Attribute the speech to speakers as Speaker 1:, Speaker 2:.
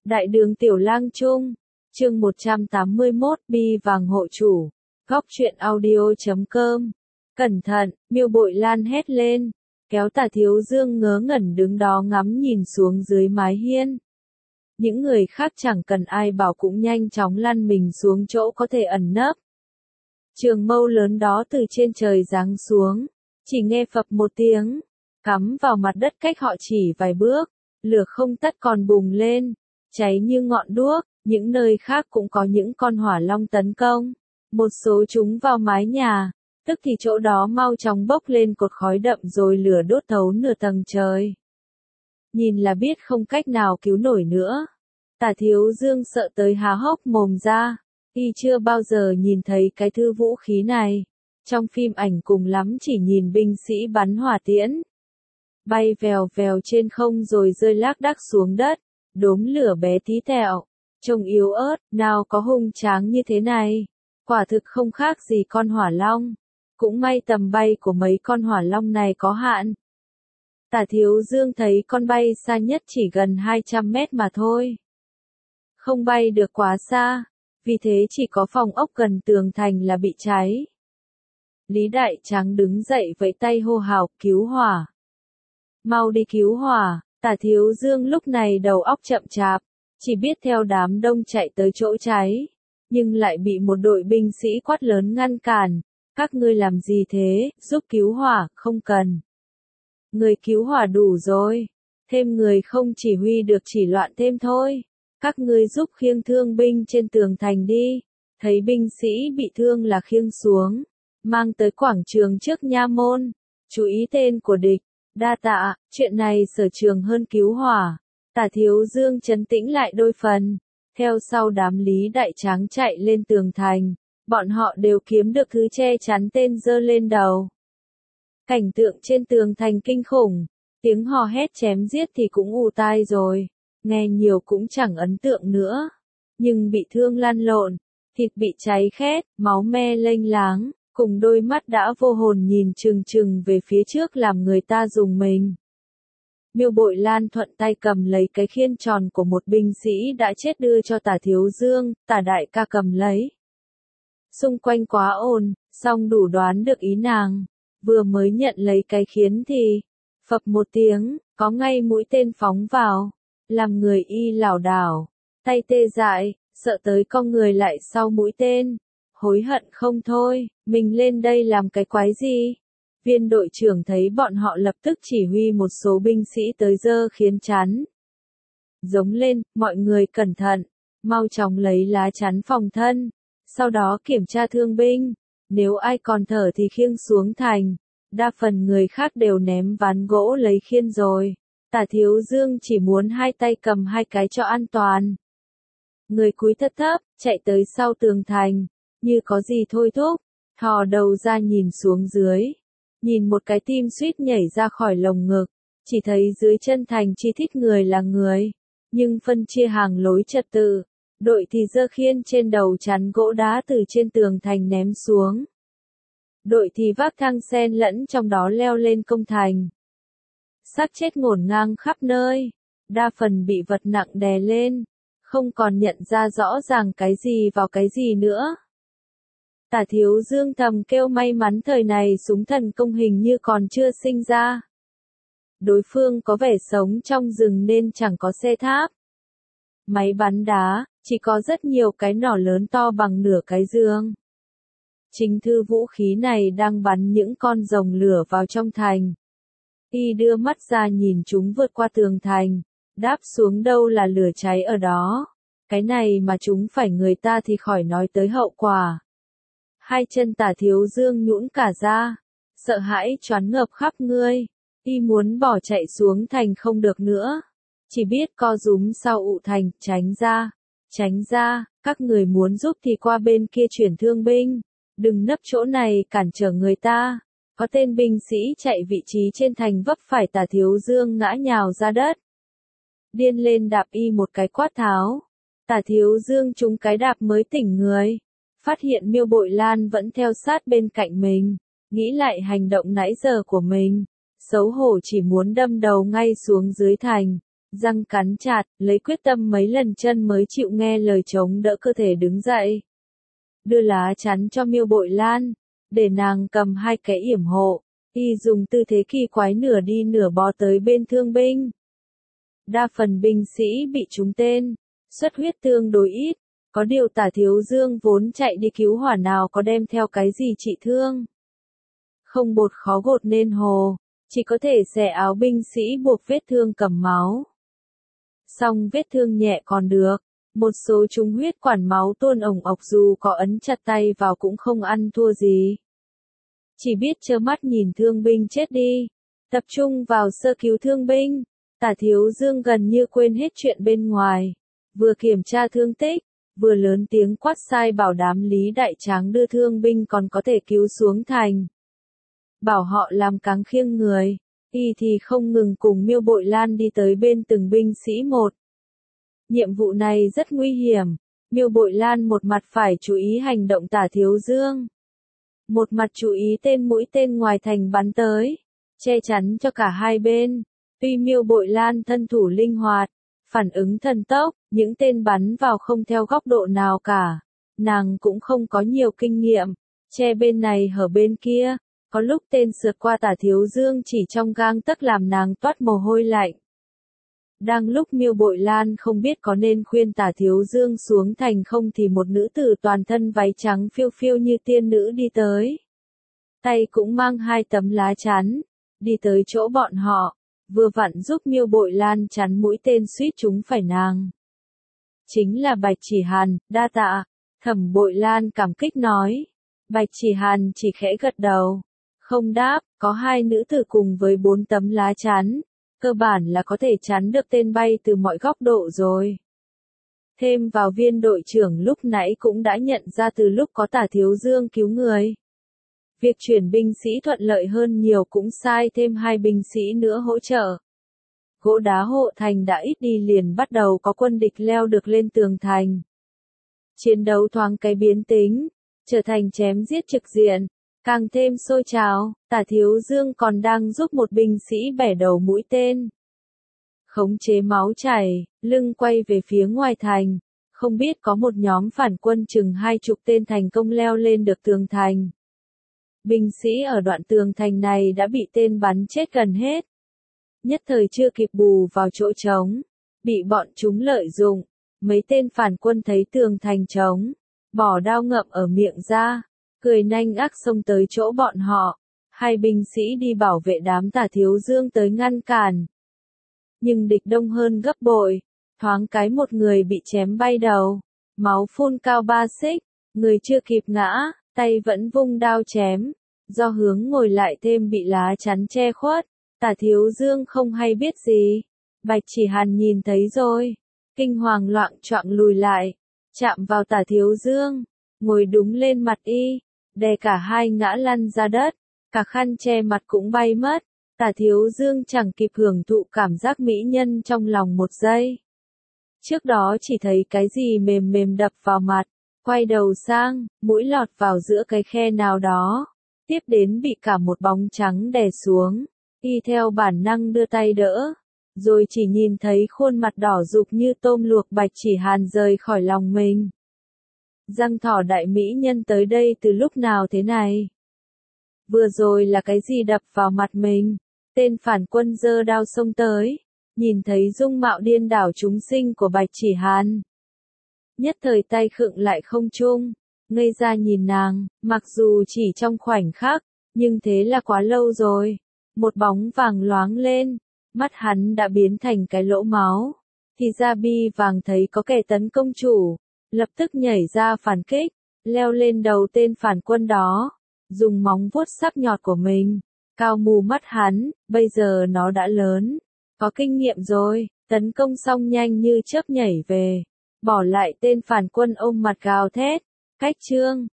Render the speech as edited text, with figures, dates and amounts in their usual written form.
Speaker 1: Đại đường Tiểu Lang Trung, chương 181, Bi vàng hộ chủ, góc truyện audio.com. Cẩn thận, Miêu Bội Lan hét lên, kéo Tả Thiếu Dương ngớ ngẩn đứng đó ngắm nhìn xuống dưới mái hiên. Những người khác chẳng cần ai bảo cũng nhanh chóng lăn mình xuống chỗ có thể ẩn nấp. Trường mâu lớn đó từ trên trời giáng xuống, chỉ nghe phập một tiếng, cắm vào mặt đất cách họ chỉ vài bước, lửa không tắt còn bùng lên, cháy như ngọn đuốc, những nơi khác cũng có những con hỏa long tấn công, một số chúng vào mái nhà, tức thì chỗ đó mau chóng bốc lên cột khói đậm rồi lửa đốt thấu nửa tầng trời. Nhìn là biết không cách nào cứu nổi nữa. Tả Thiếu Dương sợ tới há hốc mồm ra, y chưa bao giờ nhìn thấy cái thứ vũ khí này. Trong phim ảnh cùng lắm chỉ nhìn binh sĩ bắn hỏa tiễn, bay vèo vèo trên không rồi rơi lác đác xuống đất, đốm lửa bé tí tẹo, trông yếu ớt, nào có hung tráng như thế này. Quả thực không khác gì con hỏa long. Cũng may tầm bay của mấy con hỏa long này có hạn. Tả Thiếu Dương thấy con bay xa nhất chỉ gần 200 mét mà thôi. Không bay được quá xa, vì thế chỉ có phòng ốc gần tường thành là bị cháy. Lý Đại Tráng đứng dậy vẫy tay hô hào cứu hỏa. Mau đi cứu hỏa. Tả Thiếu Dương lúc này đầu óc chậm chạp, chỉ biết theo đám đông chạy tới chỗ cháy, nhưng lại bị một đội binh sĩ quát lớn ngăn cản. Các ngươi làm gì thế, giúp cứu hỏa, không cần. Người cứu hỏa đủ rồi, thêm người không chỉ huy được chỉ loạn thêm thôi. Các ngươi giúp khiêng thương binh trên tường thành đi, thấy binh sĩ bị thương là khiêng xuống, mang tới quảng trường trước nha môn, chú ý tên của địch. Đa tạ, chuyện này sở trường hơn cứu hỏa. Tả Thiếu Dương trấn tĩnh lại đôi phần, theo sau đám Lý Đại Tráng chạy lên tường thành, bọn họ đều kiếm được thứ che chắn tên giơ lên đầu. Cảnh tượng trên tường thành kinh khủng, tiếng hò hét chém giết thì cũng ù tai rồi, nghe nhiều cũng chẳng ấn tượng nữa, nhưng bị thương lăn lộn, thịt bị cháy khét, máu me lênh láng. Cùng đôi mắt đã vô hồn nhìn chừng chừng về phía trước làm người ta rùng mình. Miêu Bội Lan thuận tay cầm lấy cái khiên tròn của một binh sĩ đã chết đưa cho Tả Thiếu Dương, Tả đại ca cầm lấy. Xung quanh quá ồn, song đủ đoán được ý nàng, vừa mới nhận lấy cái khiên thì, phập một tiếng, có ngay mũi tên phóng vào, làm người y lảo đảo, tay tê dại, sợ tới con người lại sau mũi tên. Hối hận không thôi, mình lên đây làm cái quái gì? Viên đội trưởng thấy bọn họ lập tức chỉ huy một số binh sĩ tới giơ khiên chắn. Giống lên, mọi người cẩn thận, mau chóng lấy lá chắn phòng thân, sau đó kiểm tra thương binh, nếu ai còn thở thì khiêng xuống thành, đa phần người khác đều ném ván gỗ lấy khiên rồi. Tả Thiếu Dương chỉ muốn hai tay cầm hai cái cho an toàn. Người cúi thấp thấp, chạy tới sau tường thành. Như có gì thôi thúc, thò đầu ra nhìn xuống dưới, nhìn một cái tim suýt nhảy ra khỏi lồng ngực, chỉ thấy dưới chân thành chi thích người là người, nhưng phân chia hàng lối trật tự, đội thì giơ khiên trên đầu chắn gỗ đá từ trên tường thành ném xuống. Đội thì vác thang sen lẫn trong đó leo lên công thành. Xác chết ngổn ngang khắp nơi, đa phần bị vật nặng đè lên, không còn nhận ra rõ ràng cái gì vào cái gì nữa. Tả Thiếu Dương thầm kêu may mắn thời này súng thần công hình như còn chưa sinh ra. Đối phương có vẻ sống trong rừng nên chẳng có xe tháp. Máy bắn đá, chỉ có rất nhiều cái nỏ lớn to bằng nửa cái giường. Chính thư vũ khí này đang bắn những con rồng lửa vào trong thành. Y đưa mắt ra nhìn chúng vượt qua tường thành, đáp xuống đâu là lửa cháy ở đó. Cái này mà chúng phải người ta thì khỏi nói tới hậu quả. Hai chân Tả Thiếu Dương nhũn cả ra, sợ hãi choáng ngợp khắp người, y muốn bỏ chạy xuống thành không được nữa, chỉ biết co rúm sau ụ thành, tránh ra, các người muốn giúp thì qua bên kia chuyển thương binh, đừng nấp chỗ này cản trở người ta. Có tên binh sĩ chạy vị trí trên thành vấp phải Tả Thiếu Dương ngã nhào ra đất. Điên lên đạp y một cái quát tháo, Tả Thiếu Dương trúng cái đạp mới tỉnh người. Phát hiện Miêu Bội Lan vẫn theo sát bên cạnh mình, nghĩ lại hành động nãy giờ của mình, xấu hổ chỉ muốn đâm đầu ngay xuống dưới thành, răng cắn chặt, lấy quyết tâm mấy lần chân mới chịu nghe lời chống đỡ cơ thể đứng dậy. Đưa lá chắn cho Miêu Bội Lan, để nàng cầm hai cái yểm hộ, y dùng tư thế kỳ quái nửa đi nửa bò tới bên thương binh. Đa phần binh sĩ bị trúng tên, xuất huyết tương đối ít, có điều Tả Thiếu Dương vốn chạy đi cứu hỏa nào có đem theo cái gì trị thương. Không bột khó gột nên hồ, chỉ có thể xẻ áo binh sĩ buộc vết thương cầm máu. Song vết thương nhẹ còn được, một số chúng huyết quản máu tuôn ồng ọc dù có ấn chặt tay vào cũng không ăn thua gì. Chỉ biết trơ mắt nhìn thương binh chết đi, tập trung vào sơ cứu thương binh, Tả Thiếu Dương gần như quên hết chuyện bên ngoài, vừa kiểm tra thương tích, vừa lớn tiếng quát sai bảo đám Lý Đại Tráng đưa thương binh còn có thể cứu xuống thành. Bảo họ làm cáng khiêng người, y thì không ngừng cùng Miêu Bội Lan đi tới bên từng binh sĩ một. Nhiệm vụ này rất nguy hiểm, Miêu Bội Lan một mặt phải chú ý hành động Tả Thiếu Dương, một mặt chú ý tên mũi tên ngoài thành bắn tới, che chắn cho cả hai bên. Tuy Miêu Bội Lan thân thủ linh hoạt, phản ứng thần tốc, những tên bắn vào không theo góc độ nào cả, nàng cũng không có nhiều kinh nghiệm, che bên này hở bên kia, có lúc tên sượt qua Tả Thiếu Dương chỉ trong gang tấc làm nàng toát mồ hôi lạnh. Đang lúc Miêu Bội Lan không biết có nên khuyên Tả Thiếu Dương xuống thành không thì một nữ tử toàn thân váy trắng phiêu phiêu như tiên nữ đi tới. Tay cũng mang hai tấm lá chắn, đi tới chỗ bọn họ, vừa vặn giúp Miêu Bội Lan chắn mũi tên suýt trúng phải nàng. Chính là Bạch Chỉ Hàn, đa tạ, Thẩm Bội Lan cảm kích nói. Bạch Chỉ Hàn chỉ khẽ gật đầu, không đáp, có hai nữ tử cùng với 4 tấm lá chắn, cơ bản là có thể chắn được tên bay từ mọi góc độ rồi. Thêm vào viên đội trưởng lúc nãy cũng đã nhận ra từ lúc có Tả Thiếu Dương cứu người. Việc chuyển binh sĩ thuận lợi hơn nhiều cũng sai thêm 2 binh sĩ nữa hỗ trợ. Gỗ đá hộ thành đã ít đi liền bắt đầu có quân địch leo được lên tường thành. Chiến đấu thoáng cái biến tính, trở thành chém giết trực diện, càng thêm sôi trào. Tả Thiếu Dương còn đang giúp một binh sĩ bẻ đầu mũi tên. Khống chế máu chảy, lưng quay về phía ngoài thành, không biết có một nhóm phản quân chừng 20 tên thành công leo lên được tường thành. Binh sĩ ở đoạn tường thành này đã bị tên bắn chết gần hết. Nhất thời chưa kịp bù vào chỗ trống, bị bọn chúng lợi dụng, mấy tên phản quân thấy tường thành trống, bỏ đao ngậm ở miệng ra, cười nanh ác xông tới chỗ bọn họ. Hai binh sĩ đi bảo vệ đám Tả Thiếu Dương tới ngăn cản. Nhưng địch đông hơn gấp bội, thoáng cái một người bị chém bay đầu, máu phun cao 3 xích, người chưa kịp ngã, tay vẫn vung đao chém, do hướng ngồi lại thêm bị lá chắn che khuất, Tả Thiếu Dương không hay biết gì. Bạch Chỉ Hàn nhìn thấy rồi, kinh hoàng loạng choạng lùi lại, chạm vào Tả Thiếu Dương, ngồi đúng lên mặt y, đè cả hai ngã lăn ra đất, cả khăn che mặt cũng bay mất. Tả Thiếu Dương chẳng kịp hưởng thụ cảm giác mỹ nhân trong lòng một giây. Trước đó chỉ thấy cái gì mềm mềm đập vào mặt, quay đầu sang, mũi lọt vào giữa cái khe nào đó, tiếp đến bị cả một bóng trắng đè xuống, y theo bản năng đưa tay đỡ, rồi chỉ nhìn thấy khuôn mặt đỏ rục như tôm luộc Bạch Chỉ Hàn rời khỏi lòng mình. Răng thỏ đại mỹ nhân tới đây từ lúc nào thế này? Vừa rồi là cái gì đập vào mặt mình? Tên phản quân giơ đao xông tới, nhìn thấy dung mạo điên đảo chúng sinh của Bạch Chỉ Hàn. Nhất thời tay khựng lại không trung, ngây ra nhìn nàng, mặc dù chỉ trong khoảnh khắc, nhưng thế là quá lâu rồi. Một bóng vàng loáng lên, mắt hắn đã biến thành cái lỗ máu. Thì ra Bi Vàng thấy có kẻ tấn công chủ, lập tức nhảy ra phản kích, leo lên đầu tên phản quân đó, dùng móng vuốt sắc nhọn của mình, cao mù mắt hắn, bây giờ nó đã lớn, có kinh nghiệm rồi, tấn công xong nhanh như chớp nhảy về, bỏ lại tên phản quân ôm mặt gào thét, cách chương.